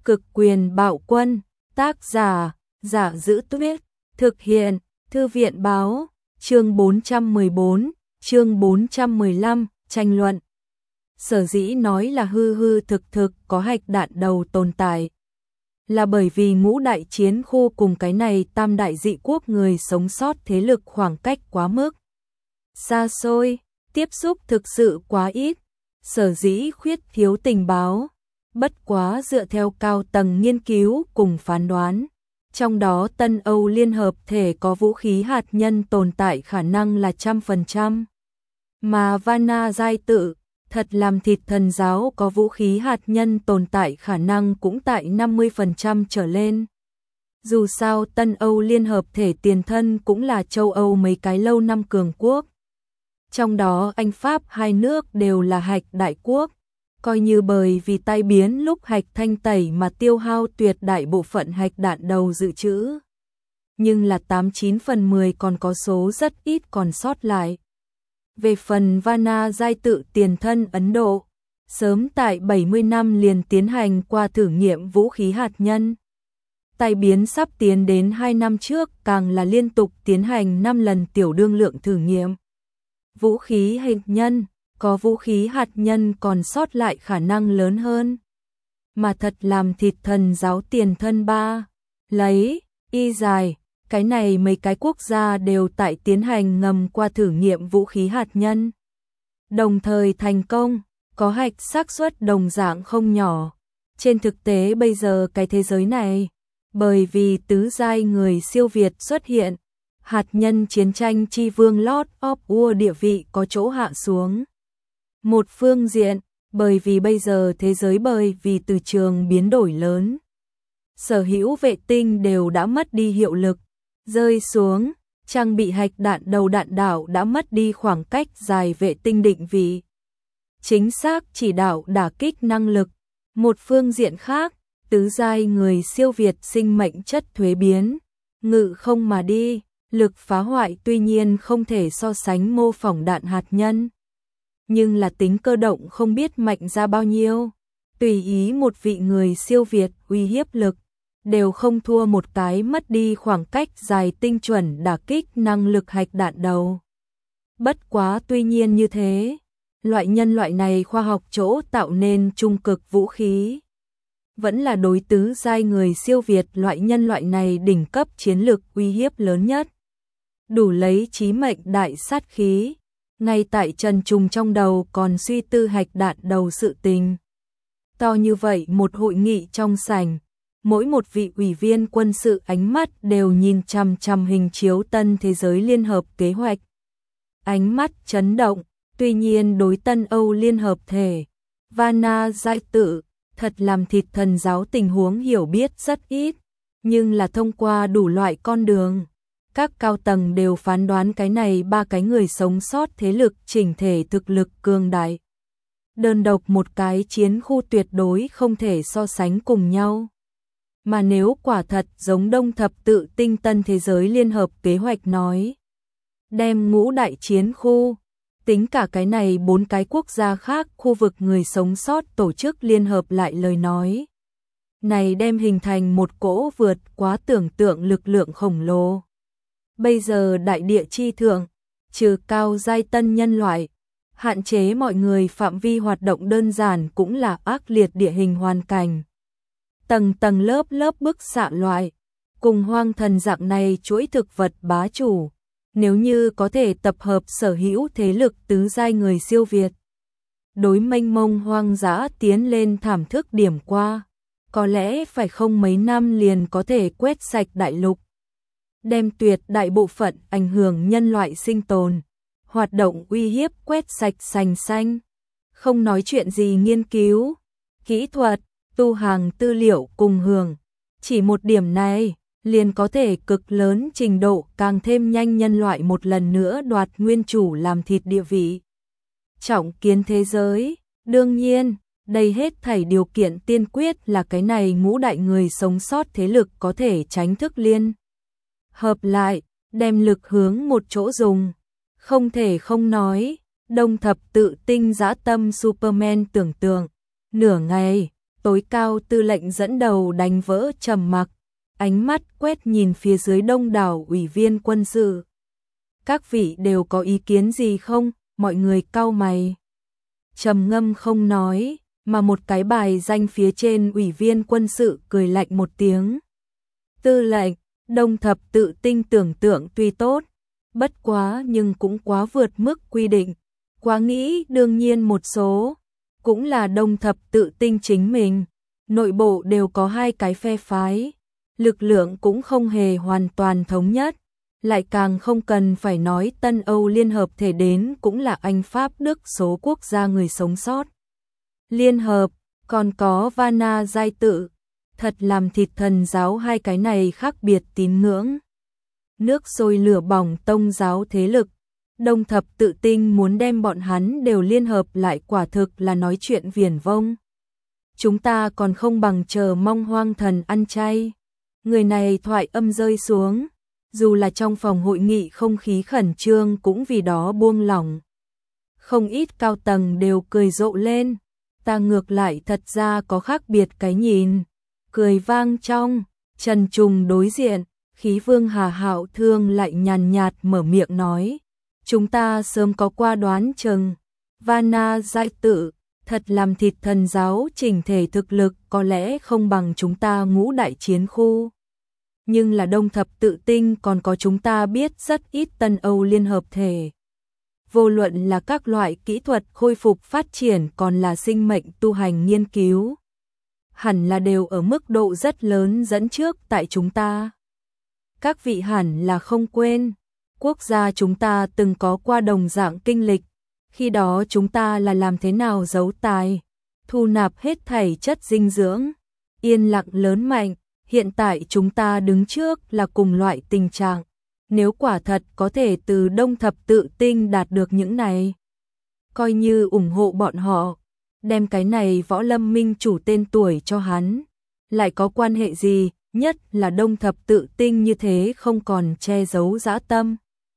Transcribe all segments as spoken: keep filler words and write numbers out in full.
Cực quyền bạo quân, tác giả, Giả Giữ Tuyết, thực hiện, Thư viện báo, chương bốn trăm mười bốn, chương bốn trăm mười lăm, tranh luận. Sở dĩ nói là hư hư thực thực có hạch đạn đầu tồn tại, là bởi vì ngũ đại chiến khu cùng cái này tam đại dị quốc người sống sót thế lực khoảng cách quá mức xa xôi, tiếp xúc thực sự quá ít, sở dĩ khuyết thiếu tình báo. Bất quá dựa theo cao tầng nghiên cứu cùng phán đoán, trong đó Tân Âu Liên Hợp Thể có vũ khí hạt nhân tồn tại khả năng là trăm phần trăm. Mà Vanna Giai Tự, thật làm thịt thần giáo có vũ khí hạt nhân tồn tại khả năng cũng tại năm mươi phần trăm trở lên. Dù sao Tân Âu Liên Hợp Thể tiền thân cũng là châu Âu mấy cái lâu năm cường quốc. Trong đó Anh Pháp hai nước đều là hạch đại quốc. Coi như bởi vì tai biến lúc hạch thanh tẩy mà tiêu hao tuyệt đại bộ phận hạch đạn đầu dự trữ. Nhưng là tám chín phần mười còn có số rất ít còn sót lại. Về phần Vanna Giai Tự tiền thân Ấn Độ, sớm tại bảy mươi năm liền tiến hành qua thử nghiệm vũ khí hạt nhân. Tai biến sắp tiến đến hai năm trước càng là liên tục tiến hành năm lần tiểu đương lượng thử nghiệm. Vũ khí hạt nhân, có vũ khí hạt nhân còn sót lại khả năng lớn hơn. Mà thật làm thịt thần giáo tiền thân ba, lấy, y dài, cái này mấy cái quốc gia đều tại tiến hành ngầm qua thử nghiệm vũ khí hạt nhân. Đồng thời thành công, có hạch xác suất đồng dạng không nhỏ. Trên thực tế bây giờ cái thế giới này, bởi vì tứ giai người siêu việt xuất hiện, hạt nhân chiến tranh chi vương Lord of War địa vị có chỗ hạ xuống. Một phương diện, bởi vì bây giờ thế giới bởi vì từ trường biến đổi lớn, sở hữu vệ tinh đều đã mất đi hiệu lực, rơi xuống, trang bị hạch đạn đầu đạn đạo đã mất đi khoảng cách dài vệ tinh định vị. Chính xác chỉ đạo đả kích năng lực. Một phương diện khác, tứ giai người siêu việt sinh mệnh chất thuế biến, ngự không mà đi, lực phá hoại tuy nhiên không thể so sánh mô phỏng đạn hạt nhân. Nhưng là tính cơ động không biết mạnh ra bao nhiêu, tùy ý một vị người siêu việt uy hiếp lực, đều không thua một cái mất đi khoảng cách dài tinh chuẩn đả kích năng lực hạch đạn đầu. Bất quá tuy nhiên như thế, loại nhân loại này khoa học chỗ tạo nên trung cực vũ khí, vẫn là đối tứ giai người siêu việt loại nhân loại này đỉnh cấp chiến lược uy hiếp lớn nhất. Đủ lấy chí mệnh đại sát khí. Ngay tại Trần Trùng trong đầu còn suy tư hạch đạn đầu sự tình. To như vậy một hội nghị trong sảnh, mỗi một vị ủy viên quân sự ánh mắt đều nhìn chằm chằm hình chiếu tân thế giới liên hợp kế hoạch. Ánh mắt chấn động, tuy nhiên đối Tân Âu Liên Hợp Thể, Vanna Giai Tự, thật làm thịt thần giáo tình huống hiểu biết rất ít, nhưng là thông qua đủ loại con đường. Các cao tầng đều phán đoán cái này ba cái người sống sót thế lực chỉnh thể thực lực cường đại. Đơn độc một cái chiến khu tuyệt đối không thể so sánh cùng nhau. Mà nếu quả thật giống Đông Thập Tự Tinh Tân Thế Giới Liên Hợp Kế hoạch nói, đem ngũ đại chiến khu, tính cả cái này bốn cái quốc gia khác khu vực người sống sót tổ chức liên hợp lại lời nói. Này đem hình thành một cỗ vượt quá tưởng tượng lực lượng khổng lồ. Bây giờ đại địa chi thượng, trừ cao giai tân nhân loại, hạn chế mọi người phạm vi hoạt động đơn giản cũng là ác liệt địa hình hoàn cảnh. Tầng tầng lớp lớp bức xạ loại, cùng hoang thần dạng này chuỗi thực vật bá chủ, nếu như có thể tập hợp sở hữu thế lực tứ giai người siêu việt. Đối mênh mông hoang dã tiến lên thảm thức điểm qua, có lẽ phải không mấy năm liền có thể quét sạch đại lục. Đem tuyệt đại bộ phận ảnh hưởng nhân loại sinh tồn, hoạt động uy hiếp quét sạch sành xanh. Không nói chuyện gì nghiên cứu, kỹ thuật, tu hàng tư liệu cùng hưởng. Chỉ một điểm này, liền có thể cực lớn trình độ càng thêm nhanh nhân loại một lần nữa đoạt nguyên chủ làm thịt địa vị. Trọng kiến thế giới, đương nhiên, đây hết thảy điều kiện tiên quyết là cái này ngũ đại người sống sót thế lực có thể tránh thức liên. Hợp lại, đem lực hướng một chỗ dùng. Không thể không nói, Đông Thập Tự Tinh dã tâm Superman tưởng tượng, nửa ngày, Tối cao tư lệnh dẫn đầu đánh vỡ trầm mặc, ánh mắt quét nhìn phía dưới đông đảo ủy viên quân sự. Các vị đều có ý kiến gì không? Mọi người cau mày. Trầm ngâm không nói, mà một cái bài danh phía trên ủy viên quân sự cười lạnh một tiếng. Tư lệnh, Đông Thập Tự Tinh tưởng tượng tuy tốt, bất quá nhưng cũng quá vượt mức quy định, quá nghĩ đương nhiên một số, cũng là Đông Thập Tự Tinh chính mình, nội bộ đều có hai cái phe phái, lực lượng cũng không hề hoàn toàn thống nhất, lại càng không cần phải nói Tân Âu Liên Hợp Thể đến cũng là Anh Pháp Đức số quốc gia người sống sót. Liên Hợp, còn có Vana Giai Tự, thật làm thịt thần giáo hai cái này khác biệt tín ngưỡng. Nước sôi lửa bỏng tông giáo thế lực, Đông Thập Tự Tinh muốn đem bọn hắn đều liên hợp lại quả thực là nói chuyện viển vông. Chúng ta còn không bằng chờ mong hoang thần ăn chay. Người này thoại âm rơi xuống, dù là trong phòng hội nghị không khí khẩn trương cũng vì đó buông lỏng. Không ít cao tầng đều cười rộ lên, ta ngược lại thật ra có khác biệt cái nhìn. Cười vang trong, Trần Trùng đối diện, khí vương Hà Hạo Thương lại nhàn nhạt mở miệng nói. Chúng ta sớm có qua đoán chừng, Vana Giai Tự, thật làm thịt thần giáo chỉnh thể thực lực có lẽ không bằng chúng ta ngũ đại chiến khu. Nhưng là Đông Thập Tự Tinh còn có chúng ta biết rất ít Tân Âu Liên Hợp Thể. Vô luận là các loại kỹ thuật khôi phục phát triển còn là sinh mệnh tu hành nghiên cứu. Hẳn là đều ở mức độ rất lớn dẫn trước tại chúng ta. Các vị hẳn là không quên, quốc gia chúng ta từng có qua đồng dạng kinh lịch, khi đó chúng ta là làm thế nào giấu tài, thu nạp hết thảy chất dinh dưỡng, yên lặng lớn mạnh, hiện tại chúng ta đứng trước là cùng loại tình trạng, nếu quả thật có thể từ Đông Thập Tự Tinh đạt được những này, coi như ủng hộ bọn họ, đem cái này Võ Lâm Minh chủ tên tuổi cho hắn, lại có quan hệ gì, nhất là Đông Thập Tự Tinh như thế không còn che giấu dã tâm.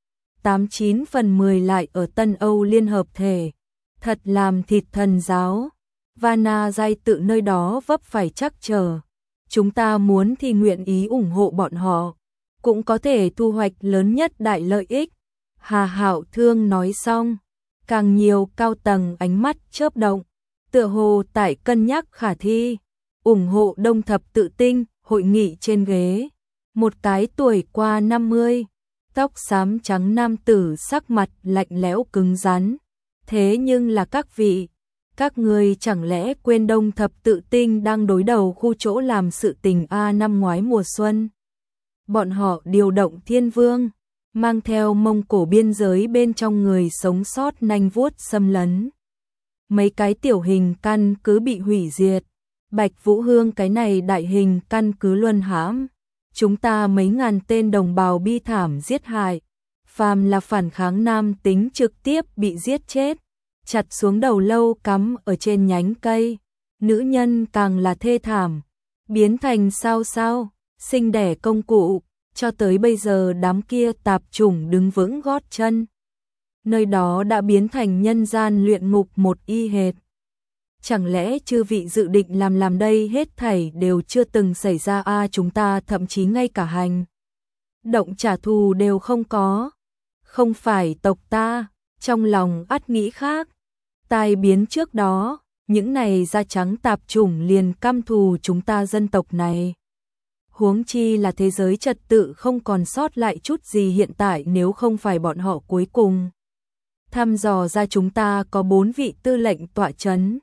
Tám chín phần mười lại ở Tân Âu Liên Hợp Thể, thật làm thịt thần giáo, Vana Giai Tự nơi đó vấp phải chắc trở. Chúng ta muốn thì nguyện ý ủng hộ bọn họ, cũng có thể thu hoạch lớn nhất đại lợi ích. Hà Hạo Thương nói xong, càng nhiều cao tầng ánh mắt chớp động, tựa hồ tại cân nhắc khả thi, ủng hộ Đông Thập Tự Tinh. Hội nghị trên ghế, một cái tuổi qua năm mươi, tóc xám trắng nam tử sắc mặt lạnh lẽo cứng rắn. Thế nhưng là các vị, các người chẳng lẽ quên Đông Thập Tự Tinh đang đối đầu khu chỗ làm sự tình A năm ngoái mùa xuân. Bọn họ điều động Thiên Vương, mang theo Mông Cổ biên giới bên trong người sống sót nanh vuốt xâm lấn. Mấy cái tiểu hình căn cứ bị hủy diệt. Bạch Vũ Hương cái này đại hình căn cứ luân hãm, chúng ta mấy ngàn tên đồng bào bi thảm giết hại, phàm là phản kháng nam tính trực tiếp bị giết chết, chặt xuống đầu lâu cắm ở trên nhánh cây, nữ nhân càng là thê thảm, biến thành sao sao, sinh đẻ công cụ, cho tới bây giờ đám kia tạp chủng đứng vững gót chân. Nơi đó đã biến thành nhân gian luyện ngục một y hệt. Chẳng lẽ chư vị dự định làm làm đây hết thảy đều chưa từng xảy ra a à, chúng ta thậm chí ngay cả hành động trả thù đều không có. Không phải tộc ta, trong lòng ắt nghĩ khác. Tai biến trước đó, những này da trắng tạp chủng liền căm thù chúng ta dân tộc này. Huống chi là thế giới trật tự không còn sót lại chút gì hiện tại nếu không phải bọn họ cuối cùng. Thăm dò ra chúng ta có bốn vị tư lệnh tọa chấn.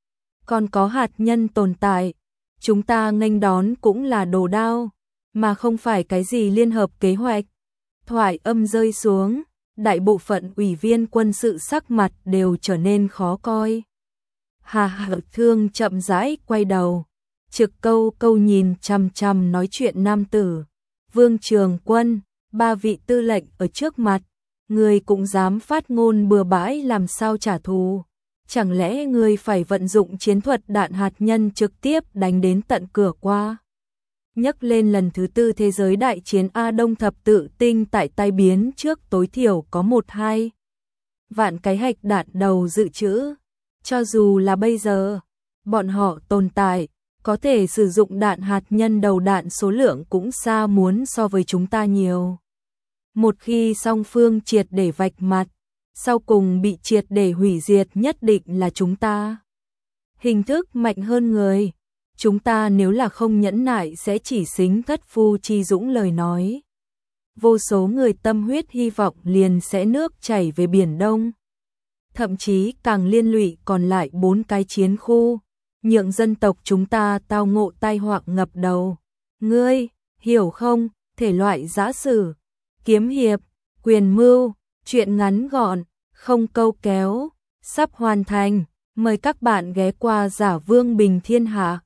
Còn có hạt nhân tồn tại, chúng ta nghênh đón cũng là đồ đao, mà không phải cái gì liên hợp kế hoạch. Thoại âm rơi xuống, đại bộ phận ủy viên quân sự sắc mặt đều trở nên khó coi. Hà Hạo Thương chậm rãi quay đầu, trực câu câu nhìn chằm chằm nói chuyện nam tử. Vương Trường Quân, ba vị tư lệnh ở trước mặt, người cũng dám phát ngôn bừa bãi làm sao trả thù. Chẳng lẽ người phải vận dụng chiến thuật đạn hạt nhân trực tiếp đánh đến tận cửa qua? Nhắc lên lần thứ tư thế giới đại chiến A Đông Thập Tự Tinh tại tai biến trước tối thiểu có một hai vạn cái hạch đạn đầu dự trữ. Cho dù là bây giờ, bọn họ tồn tại, có thể sử dụng đạn hạt nhân đầu đạn số lượng cũng xa muốn so với chúng ta nhiều. Một khi song phương triệt để vạch mặt, sau cùng bị triệt để hủy diệt nhất định là chúng ta. Hình thức mạnh hơn người, chúng ta nếu là không nhẫn nại sẽ chỉ xính thất phu chi dũng lời nói. Vô số người tâm huyết hy vọng liền sẽ nước chảy về Biển Đông. Thậm chí càng liên lụy còn lại bốn cái chiến khu, nhượng dân tộc chúng ta tao ngộ tai họa ngập đầu. Ngươi, hiểu không, thể loại giã sử, kiếm hiệp, quyền mưu, truyện ngắn gọn, không câu kéo, sắp hoàn thành. Mời các bạn ghé qua Giả Vương Bình Thiên Hạ.